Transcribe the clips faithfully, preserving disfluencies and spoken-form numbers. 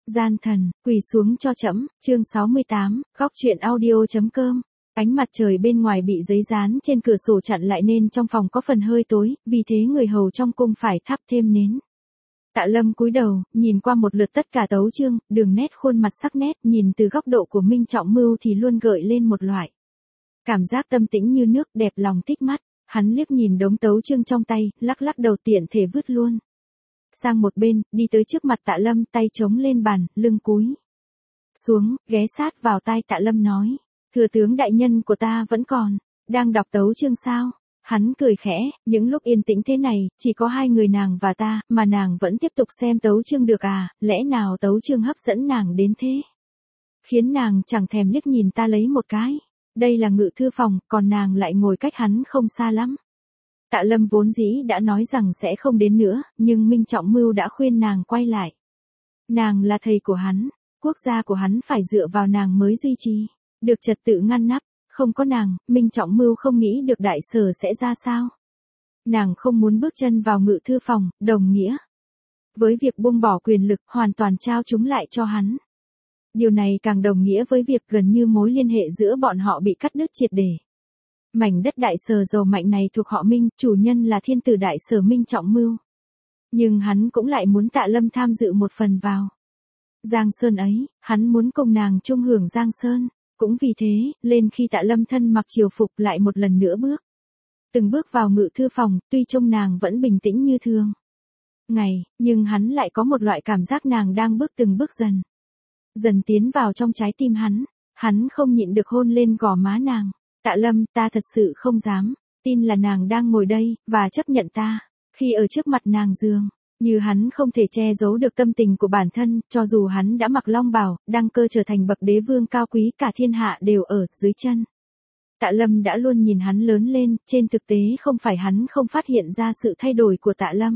Gian thần, quỳ xuống cho trẫm, chương sáu mươi tám, góc truyện audio.com. Ánh mặt trời bên ngoài bị giấy dán trên cửa sổ chặn lại nên trong phòng có phần hơi tối, vì thế người hầu trong cung phải thắp thêm nến. Tạ Lâm cúi đầu, nhìn qua một lượt tất cả tấu chương, đường nét khuôn mặt sắc nét, nhìn từ góc độ của Minh Trọng Mưu thì luôn gợi lên một loại cảm giác tâm tĩnh như nước, đẹp lòng thích mắt. Hắn liếc nhìn đống tấu chương trong tay, lắc lắc đầu tiện thể vứt luôn sang một bên, đi tới trước mặt Tạ Lâm, tay chống lên bàn, lưng cúi xuống, ghé sát vào tai Tạ Lâm nói: "Thừa tướng đại nhân của ta vẫn còn đang đọc tấu chương sao?" Hắn cười khẽ, những lúc yên tĩnh thế này, chỉ có hai người nàng và ta, mà nàng vẫn tiếp tục xem tấu chương được à, lẽ nào tấu chương hấp dẫn nàng đến thế, khiến nàng chẳng thèm liếc nhìn ta lấy một cái. Đây là ngự thư phòng, còn nàng lại ngồi cách hắn không xa lắm. Tạ Lâm vốn dĩ đã nói rằng sẽ không đến nữa, nhưng Minh Trọng Mưu đã khuyên nàng quay lại. Nàng là thầy của hắn, quốc gia của hắn phải dựa vào nàng mới duy trì được trật tự ngăn nắp, không có nàng, Minh Trọng Mưu không nghĩ được đại sở sẽ ra sao. Nàng không muốn bước chân vào ngự thư phòng, đồng nghĩa với việc buông bỏ quyền lực, hoàn toàn trao chúng lại cho hắn. Điều này càng đồng nghĩa với việc gần như mối liên hệ giữa bọn họ bị cắt đứt triệt để. Mảnh đất đại sở giàu mạnh này thuộc họ Minh, chủ nhân là thiên tử đại sở Minh Trọng Mưu. Nhưng hắn cũng lại muốn Tạ Lâm tham dự một phần vào Giang Sơn ấy, hắn muốn cùng nàng chung hưởng Giang Sơn. Cũng vì thế, lên khi Tạ Lâm thân mặc triều phục lại một lần nữa bước từng bước vào ngự thư phòng, tuy trông nàng vẫn bình tĩnh như thường ngày, nhưng hắn lại có một loại cảm giác nàng đang bước từng bước dần dần tiến vào trong trái tim hắn. Hắn không nhịn được hôn lên gò má nàng. "Tạ Lâm, ta thật sự không dám tin là nàng đang ngồi đây, và chấp nhận ta, khi ở trước mặt nàng dường như hắn không thể che giấu được tâm tình của bản thân, cho dù hắn đã mặc long bào, đăng cơ trở thành bậc đế vương cao quý, cả thiên hạ đều ở dưới chân. Tạ Lâm đã luôn nhìn hắn lớn lên, trên thực tế không phải hắn không phát hiện ra sự thay đổi của Tạ Lâm.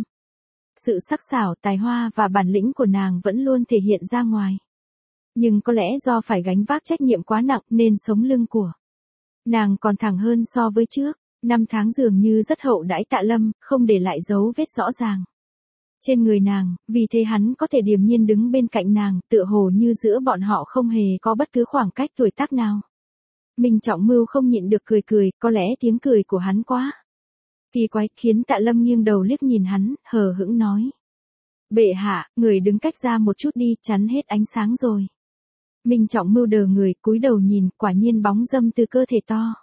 Sự sắc sảo, tài hoa và bản lĩnh của nàng vẫn luôn thể hiện ra ngoài. Nhưng có lẽ do phải gánh vác trách nhiệm quá nặng nên sống lưng của nàng còn thẳng hơn so với trước. Năm tháng dường như rất hậu đãi Tạ Lâm, không để lại dấu vết rõ ràng trên người nàng, vì thế hắn có thể điềm nhiên đứng bên cạnh nàng, tựa hồ như giữa bọn họ không hề có bất cứ khoảng cách tuổi tác nào. Minh Trọng Mưu không nhịn được cười cười, có lẽ tiếng cười của hắn quá kỳ quái, khiến Tạ Lâm nghiêng đầu liếc nhìn hắn, hờ hững nói: "Bệ hạ, người đứng cách ra một chút đi, chắn hết ánh sáng rồi." Minh Trọng Mưu đờ người, cúi đầu nhìn, quả nhiên bóng dâm từ cơ thể to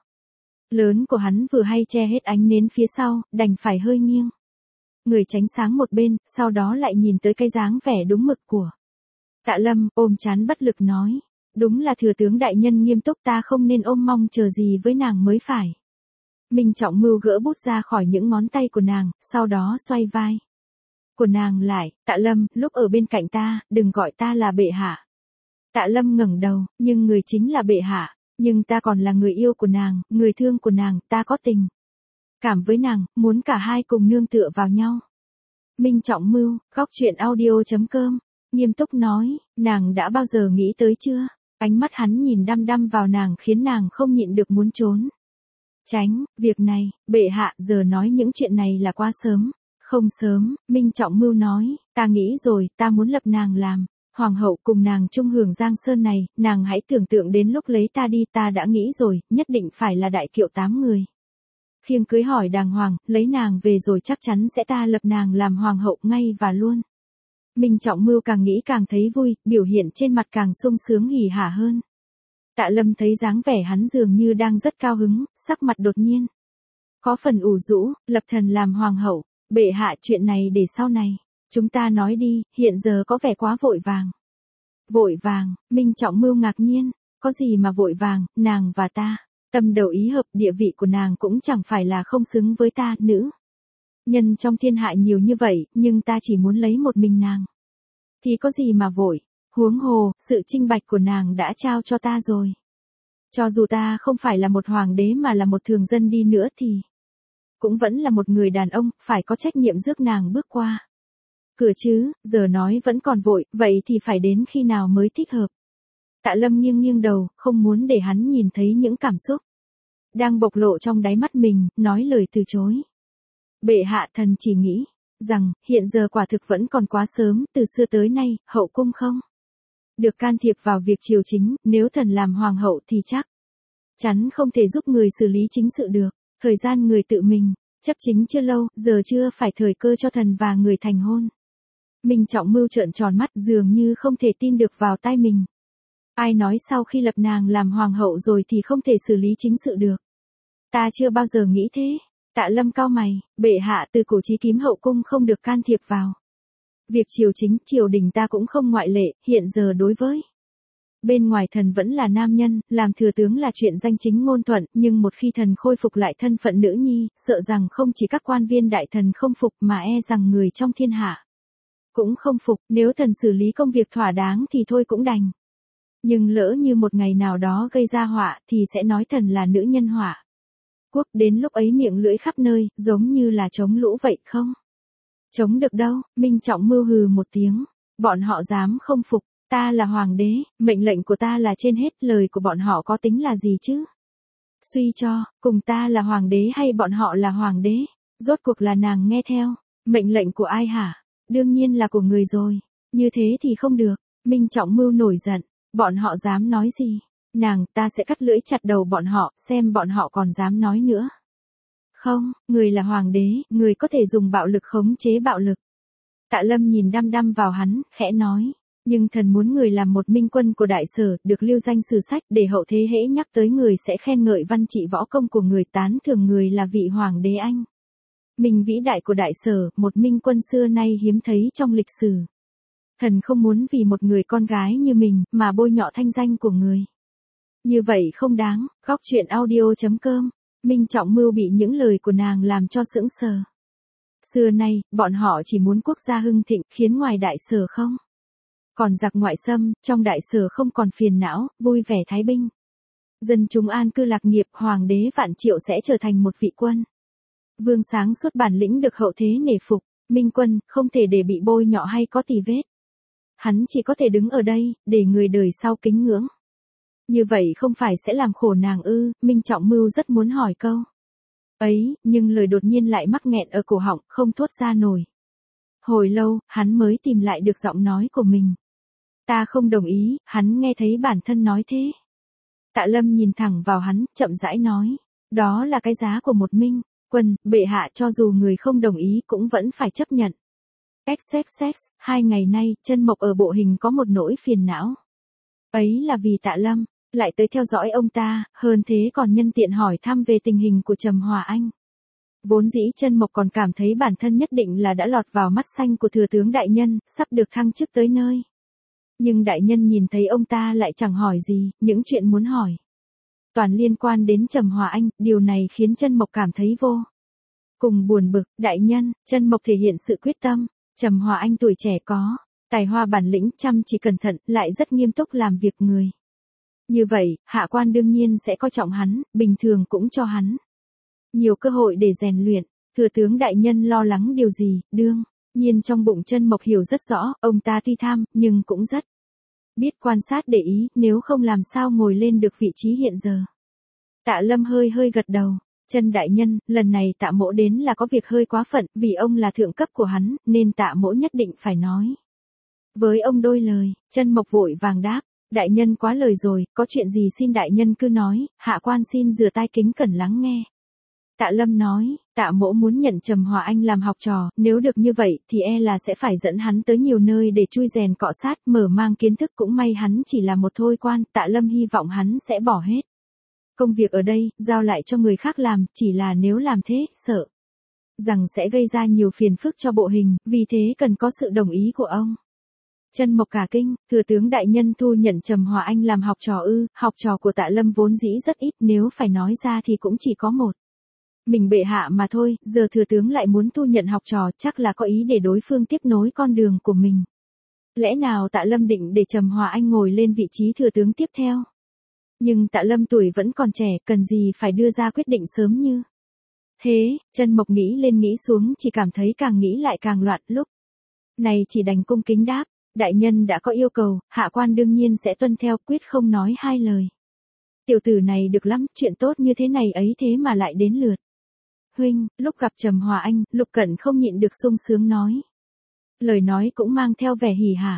lớn của hắn vừa hay che hết ánh nến phía sau, đành phải hơi nghiêng người tránh sáng một bên, sau đó lại nhìn tới cái dáng vẻ đúng mực của Tạ Lâm, ôm trán bất lực nói: "Đúng là thừa tướng đại nhân nghiêm túc, ta không nên ôm mong chờ gì với nàng mới phải." Minh Trọng Mưu gỡ bút ra khỏi những ngón tay của nàng, sau đó xoay vai của nàng lại: "Tạ Lâm, lúc ở bên cạnh ta, đừng gọi ta là bệ hạ." Tạ Lâm ngẩng đầu, nhưng người chính là bệ hạ, nhưng ta còn là người yêu của nàng, người thương của nàng, ta có tình cảm với nàng, muốn cả hai cùng nương tựa vào nhau. Minh Trọng Mưu, góc truyện audio.com, nghiêm túc nói: "Nàng đã bao giờ nghĩ tới chưa?" Ánh mắt hắn nhìn đăm đăm vào nàng khiến nàng không nhịn được muốn trốn tránh. "Việc này, bệ hạ, giờ nói những chuyện này là quá sớm." "Không sớm," Minh Trọng Mưu nói, "ta nghĩ rồi, ta muốn lập nàng làm hoàng hậu, cùng nàng chung hưởng Giang Sơn này. Nàng hãy tưởng tượng đến lúc lấy ta đi, ta đã nghĩ rồi, nhất định phải là đại kiệu tám người khiêng cưới hỏi đàng hoàng, lấy nàng về rồi chắc chắn sẽ ta lập nàng làm hoàng hậu ngay và luôn." Minh Trọng Mưu càng nghĩ càng thấy vui, biểu hiện trên mặt càng sung sướng hỉ hả hơn. Tạ Lâm thấy dáng vẻ hắn dường như đang rất cao hứng, sắc mặt đột nhiên có phần ủ rũ. "Lập thần làm hoàng hậu, bệ hạ, chuyện này để sau này chúng ta nói đi, hiện giờ có vẻ quá vội vàng." "Vội vàng?" Minh Trọng Mưu ngạc nhiên, "có gì mà vội vàng, nàng và ta tâm đầu ý hợp, địa vị của nàng cũng chẳng phải là không xứng với ta, nữ nhân trong thiên hạ nhiều như vậy, nhưng ta chỉ muốn lấy một mình nàng, thì có gì mà vội, huống hồ, sự chinh bạch của nàng đã trao cho ta rồi. Cho dù ta không phải là một hoàng đế mà là một thường dân đi nữa thì cũng vẫn là một người đàn ông, phải có trách nhiệm rước nàng bước qua cửa chứ, giờ nói vẫn còn vội, vậy thì phải đến khi nào mới thích hợp?" Tạ Lâm nghiêng nghiêng đầu, không muốn để hắn nhìn thấy những cảm xúc đang bộc lộ trong đáy mắt mình, nói lời từ chối: "Bệ hạ, thần chỉ nghĩ rằng, hiện giờ quả thực vẫn còn quá sớm, từ xưa tới nay, hậu cung không được can thiệp vào việc triều chính, nếu thần làm hoàng hậu thì chắc chắn không thể giúp người xử lý chính sự được. Thời gian người tự mình chấp chính chưa lâu, giờ chưa phải thời cơ cho thần và người thành hôn. Minh Trọng Mưu trợn tròn mắt, dường như không thể tin được vào tai mình. Ai nói sau khi lập nàng làm hoàng hậu rồi thì không thể xử lý chính sự được? Ta chưa bao giờ nghĩ thế. Tạ Lâm cau mày, bệ hạ từ cổ chí kim hậu cung không được can thiệp vào việc triều chính, triều đình ta cũng không ngoại lệ, hiện giờ đối với bên ngoài thần vẫn là nam nhân, làm thừa tướng là chuyện danh chính ngôn thuận, nhưng một khi thần khôi phục lại thân phận nữ nhi, sợ rằng không chỉ các quan viên đại thần không phục mà e rằng người trong thiên hạ cũng không phục, nếu thần xử lý công việc thỏa đáng thì thôi cũng đành. Nhưng lỡ như một ngày nào đó gây ra họa thì sẽ nói thần là nữ nhân họa quốc, đến lúc ấy miệng lưỡi khắp nơi, giống như là chống lũ vậy không? Chống được đâu, Minh Trọng Mưu hừ một tiếng, bọn họ dám không phục, ta là hoàng đế, mệnh lệnh của ta là trên hết, lời của bọn họ có tính là gì chứ? Suy cho, cùng ta là hoàng đế hay bọn họ là hoàng đế? Rốt cuộc là nàng nghe theo mệnh lệnh của ai hả? Đương nhiên là của người rồi, như thế thì không được. Minh Trọng Mưu nổi giận, bọn họ dám nói gì? Nàng, ta sẽ cắt lưỡi chặt đầu bọn họ, xem bọn họ còn dám nói nữa. Không, người là hoàng đế, người có thể dùng bạo lực khống chế bạo lực. Tạ Lâm nhìn đăm đăm vào hắn, khẽ nói, nhưng thần muốn người làm một minh quân của đại sở, được lưu danh sử sách, để hậu thế hễ nhắc tới người sẽ khen ngợi văn trị võ công của người, tán thưởng người là vị hoàng đế anh minh vĩ đại của đại sở, một minh quân xưa nay hiếm thấy trong lịch sử. Thần không muốn vì một người con gái như mình mà bôi nhọ thanh danh của người. Như vậy không đáng. Góc truyện audio chấm com. Minh Trọng Mưu bị những lời của nàng làm cho sững sờ. Xưa nay, bọn họ chỉ muốn quốc gia hưng thịnh, khiến ngoài đại sở không còn giặc ngoại xâm, trong đại sở không còn phiền não, vui vẻ thái bình. Dân chúng an cư lạc nghiệp, hoàng đế vạn triệu sẽ trở thành một vị quân vương sáng suốt bản lĩnh được hậu thế nể phục. Minh quân, không thể để bị bôi nhọ hay có tì vết. Hắn chỉ có thể đứng ở đây, để người đời sau kính ngưỡng. Như vậy không phải sẽ làm khổ nàng ư? Minh Trọng Mưu rất muốn hỏi câu ấy, nhưng lời đột nhiên lại mắc nghẹn ở cổ họng, không thốt ra nổi. Hồi lâu, hắn mới tìm lại được giọng nói của mình. Ta không đồng ý, hắn nghe thấy bản thân nói thế. Tạ Lâm nhìn thẳng vào hắn, chậm rãi nói. Đó là cái giá của một minh quân, bệ hạ, cho dù người không đồng ý cũng vẫn phải chấp nhận. xxx, hai ngày nay, Chân Mộc ở bộ hình có một nỗi phiền não. Ấy là vì Tạ Lâm lại tới theo dõi ông ta, hơn thế còn nhân tiện hỏi thăm về tình hình của Trầm Hòa Anh. Vốn dĩ Chân Mộc còn cảm thấy bản thân nhất định là đã lọt vào mắt xanh của thừa tướng đại nhân, sắp được thăng chức tới nơi. Nhưng đại nhân nhìn thấy ông ta lại chẳng hỏi gì, những chuyện muốn hỏi toàn liên quan đến Trầm Hòa Anh, điều này khiến Chân Mộc cảm thấy vô cùng buồn bực. Đại nhân, Chân Mộc thể hiện sự quyết tâm. Trầm Hòa Anh tuổi trẻ có tài hoa bản lĩnh, chăm chỉ cẩn thận, lại rất nghiêm túc làm việc người. Như vậy, hạ quan đương nhiên sẽ coi trọng hắn, bình thường cũng cho hắn nhiều cơ hội để rèn luyện. Thừa tướng đại nhân lo lắng điều gì? Đương nhiên trong bụng Chân Mộc hiểu rất rõ, ông ta tuy tham, nhưng cũng rất biết quan sát để ý, nếu không làm sao ngồi lên được vị trí hiện giờ. Tạ Lâm hơi hơi gật đầu. Chân đại nhân, lần này Tạ mỗ đến là có việc hơi quá phận, vì ông là thượng cấp của hắn, nên Tạ mỗ nhất định phải nói với ông đôi lời. Chân Mộc vội vàng đáp, đại nhân quá lời rồi, có chuyện gì xin đại nhân cứ nói, hạ quan xin rửa tai kính cẩn lắng nghe. Tạ Lâm nói, Tạ mỗ muốn nhận Trầm Hòa Anh làm học trò, nếu được như vậy thì e là sẽ phải dẫn hắn tới nhiều nơi để chui rèn cọ sát, mở mang kiến thức, cũng may hắn chỉ là một thôi quan. Tạ Lâm hy vọng hắn sẽ bỏ hết công việc ở đây, giao lại cho người khác làm, chỉ là nếu làm thế, sợ rằng sẽ gây ra nhiều phiền phức cho bộ hình, vì thế cần có sự đồng ý của ông. Chân Mộc cả kinh, thừa tướng đại nhân thu nhận Trầm Hòa Anh làm học trò ư? Học trò của Tạ Lâm vốn dĩ rất ít, nếu phải nói ra thì cũng chỉ có một mình bệ hạ mà thôi, giờ thừa tướng lại muốn thu nhận học trò, chắc là có ý để đối phương tiếp nối con đường của mình. Lẽ nào Tạ Lâm định để Trầm Hòa Anh ngồi lên vị trí thừa tướng tiếp theo? Nhưng Tạ Lâm tuổi vẫn còn trẻ, cần gì phải đưa ra quyết định sớm như thế? Chân Mộc nghĩ lên nghĩ xuống, chỉ cảm thấy càng nghĩ lại càng loạn, lúc này chỉ đành cung kính đáp, đại nhân đã có yêu cầu, hạ quan đương nhiên sẽ tuân theo, quyết không nói hai lời. Tiểu tử này được lắm, chuyện tốt như thế này ấy thế mà lại đến lượt huynh. Lúc gặp Trầm Hòa Anh, Lục Cẩn không nhịn được sung sướng nói. Lời nói cũng mang theo vẻ hỉ hả.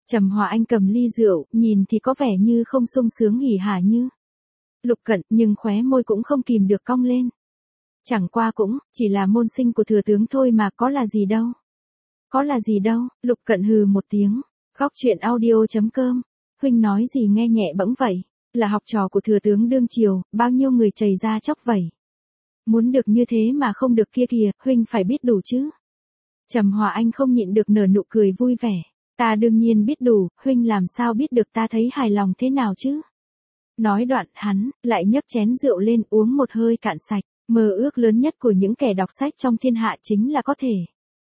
Trầm Hòa Anh cầm ly rượu, nhìn thì có vẻ như không sung sướng hỉ hả như Lục Cận, nhưng khóe môi cũng không kìm được cong lên. Chẳng qua cũng, chỉ là môn sinh của thừa tướng thôi mà, có là gì đâu. Có là gì đâu, Lục Cận hừ một tiếng. Góc truyện audio chấm com. Huynh nói gì nghe nhẹ bẫng vậy, là học trò của thừa tướng đương triều, bao nhiêu người chầy ra chóc vẩy. Muốn được như thế mà không được kia kìa, huynh phải biết đủ chứ. Trầm Hòa Anh không nhịn được nở nụ cười vui vẻ. Ta đương nhiên biết đủ, huynh làm sao biết được ta thấy hài lòng thế nào chứ. Nói đoạn hắn, lại nhấp chén rượu lên uống một hơi cạn sạch. Mơ ước lớn nhất của những kẻ đọc sách trong thiên hạ chính là có thể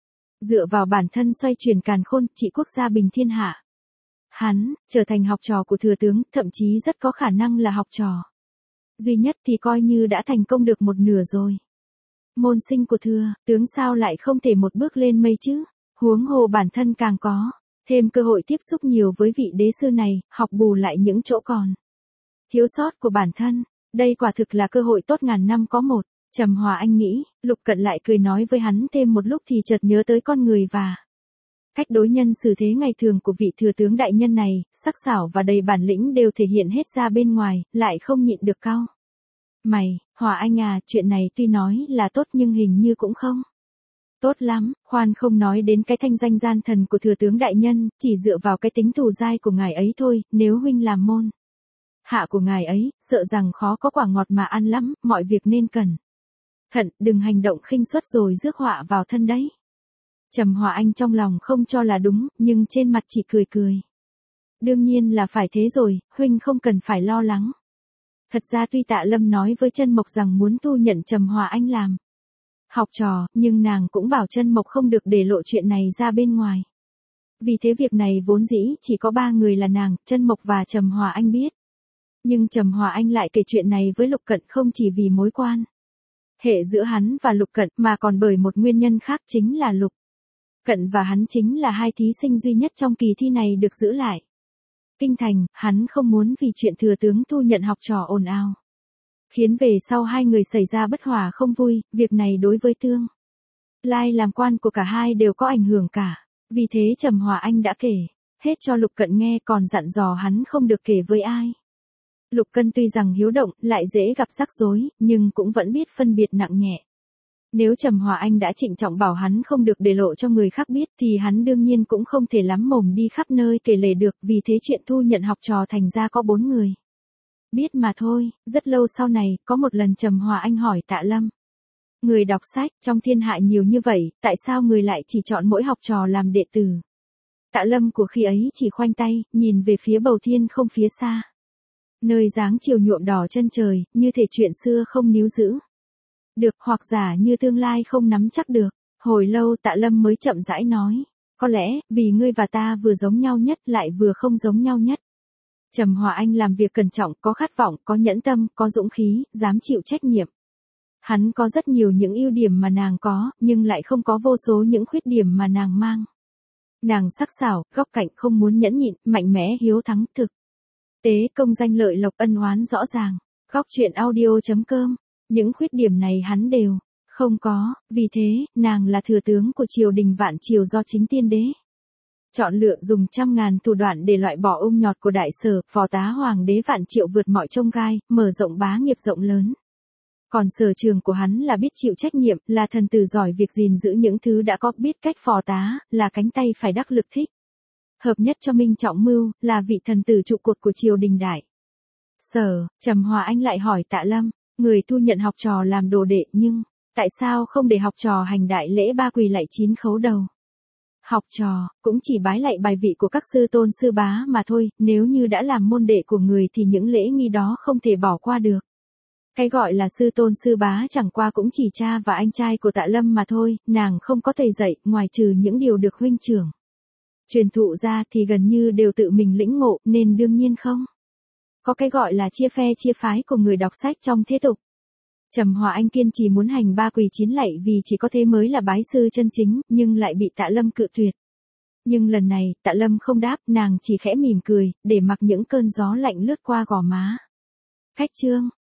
dựa vào bản thân xoay chuyển càn khôn, trị quốc gia bình thiên hạ. Hắn, trở thành học trò của thừa tướng, thậm chí rất có khả năng là học trò duy nhất thì coi như đã thành công được một nửa rồi. Môn sinh của thừa tướng sao lại không thể một bước lên mây chứ, huống hồ bản thân càng có thêm cơ hội tiếp xúc nhiều với vị đế sư này, học bù lại những chỗ còn thiếu sót của bản thân. Đây quả thực là cơ hội tốt ngàn năm có một. Trầm Hòa Anh nghĩ, Lục Cận lại cười nói với hắn thêm một lúc thì chợt nhớ tới con người và cách đối nhân xử thế ngày thường của vị thừa tướng đại nhân này, sắc sảo và đầy bản lĩnh đều thể hiện hết ra bên ngoài, lại không nhịn được cau mày. Hòa Anh à, chuyện này tuy nói là tốt nhưng hình như cũng không tốt lắm, khoan không nói đến cái thanh danh gian thần của thừa tướng đại nhân, chỉ dựa vào cái tính thù dai của ngài ấy thôi, nếu huynh làm môn hạ của ngài ấy, sợ rằng khó có quả ngọt mà ăn lắm, mọi việc nên cẩn thận, đừng hành động khinh suất rồi rước họa vào thân đấy. Trầm Hòa Anh trong lòng không cho là đúng, nhưng trên mặt chỉ cười cười. Đương nhiên là phải thế rồi, huynh không cần phải lo lắng. Thật ra tuy Tạ Lâm nói với Chân Mộc rằng muốn thu nhận Trầm Hòa Anh làm học trò, nhưng nàng cũng bảo Chân Mộc không được để lộ chuyện này ra bên ngoài. Vì thế việc này vốn dĩ chỉ có ba người là nàng, Chân Mộc và Trầm Hòa Anh biết. Nhưng Trầm Hòa Anh lại kể chuyện này với Lục Cận không chỉ vì mối quan hệ giữa hắn và Lục Cận mà còn bởi một nguyên nhân khác, chính là Lục Cận và hắn chính là hai thí sinh duy nhất trong kỳ thi này được giữ lại kinh thành, hắn không muốn vì chuyện thừa tướng thu nhận học trò ồn ào khiến về sau hai người xảy ra bất hòa không vui, việc này đối với tương lai làm quan của cả hai đều có ảnh hưởng cả. Vì thế Trầm Hòa Anh đã kể hết cho Lục Cận nghe, còn dặn dò hắn không được kể với ai. Lục Cận tuy rằng hiếu động, lại dễ gặp rắc rối, nhưng cũng vẫn biết phân biệt nặng nhẹ. Nếu Trầm Hòa Anh đã trịnh trọng bảo hắn không được để lộ cho người khác biết thì hắn đương nhiên cũng không thể lắm mồm đi khắp nơi kể lể được, vì thế chuyện thu nhận học trò thành ra có bốn người biết mà thôi. Rất lâu sau này, có một lần Trầm Hòa Anh hỏi Tạ Lâm. Người đọc sách trong thiên hạ nhiều như vậy, tại sao người lại chỉ chọn mỗi học trò làm đệ tử? Tạ Lâm của khi ấy chỉ khoanh tay, nhìn về phía bầu thiên không phía xa. Nơi dáng chiều nhuộm đỏ chân trời, như thể chuyện xưa không níu giữ được, hoặc giả như tương lai không nắm chắc được. Hồi lâu Tạ Lâm mới chậm rãi nói. Có lẽ, vì ngươi và ta vừa giống nhau nhất lại vừa không giống nhau nhất. Trầm Hòa Anh làm việc cẩn trọng, có khát vọng, có nhẫn tâm, có dũng khí, dám chịu trách nhiệm. Hắn có rất nhiều những ưu điểm mà nàng có, nhưng lại không có vô số những khuyết điểm mà nàng mang. Nàng sắc sảo, góc cạnh, không muốn nhẫn nhịn, mạnh mẽ, hiếu thắng, thực tế, công danh lợi lộc, ân oán rõ ràng. Góc truyện audio chấm com. Những khuyết điểm này hắn đều không có, vì thế, nàng là thừa tướng của triều đình vạn triều do chính tiên đế chọn lựa, dùng trăm ngàn thủ đoạn để loại bỏ ung nhọt của đại sở, phò tá hoàng đế vạn triệu vượt mọi chông gai, mở rộng bá nghiệp rộng lớn. Còn sở trường của hắn là biết chịu trách nhiệm, là thần tử giỏi việc gìn giữ những thứ đã có, biết cách phò tá, là cánh tay phải đắc lực thích hợp nhất cho Minh Trọng Mưu, là vị thần tử trụ cột của triều đình đại sở. Trầm Hòa Anh lại hỏi Tạ Lâm, người thu nhận học trò làm đồ đệ, nhưng tại sao không để học trò hành đại lễ ba quỳ lạy chín khấu đầu? Học trò cũng chỉ bái lạy bài vị của các sư tôn sư bá mà thôi, nếu như đã làm môn đệ của người thì những lễ nghi đó không thể bỏ qua được. Cái gọi là sư tôn sư bá chẳng qua cũng chỉ cha và anh trai của Tạ Lâm mà thôi, nàng không có thầy dạy, ngoài trừ những điều được huynh trưởng truyền thụ ra thì gần như đều tự mình lĩnh ngộ, nên đương nhiên không có cái gọi là chia phe chia phái của người đọc sách trong thế tục. Trầm Hòa Anh kiên trì muốn hành ba quỳ chín lạy vì chỉ có thế mới là bái sư chân chính, nhưng lại bị Tạ Lâm cự tuyệt. Nhưng lần này, Tạ Lâm không đáp, nàng chỉ khẽ mỉm cười, để mặc những cơn gió lạnh lướt qua gò má. Khách chương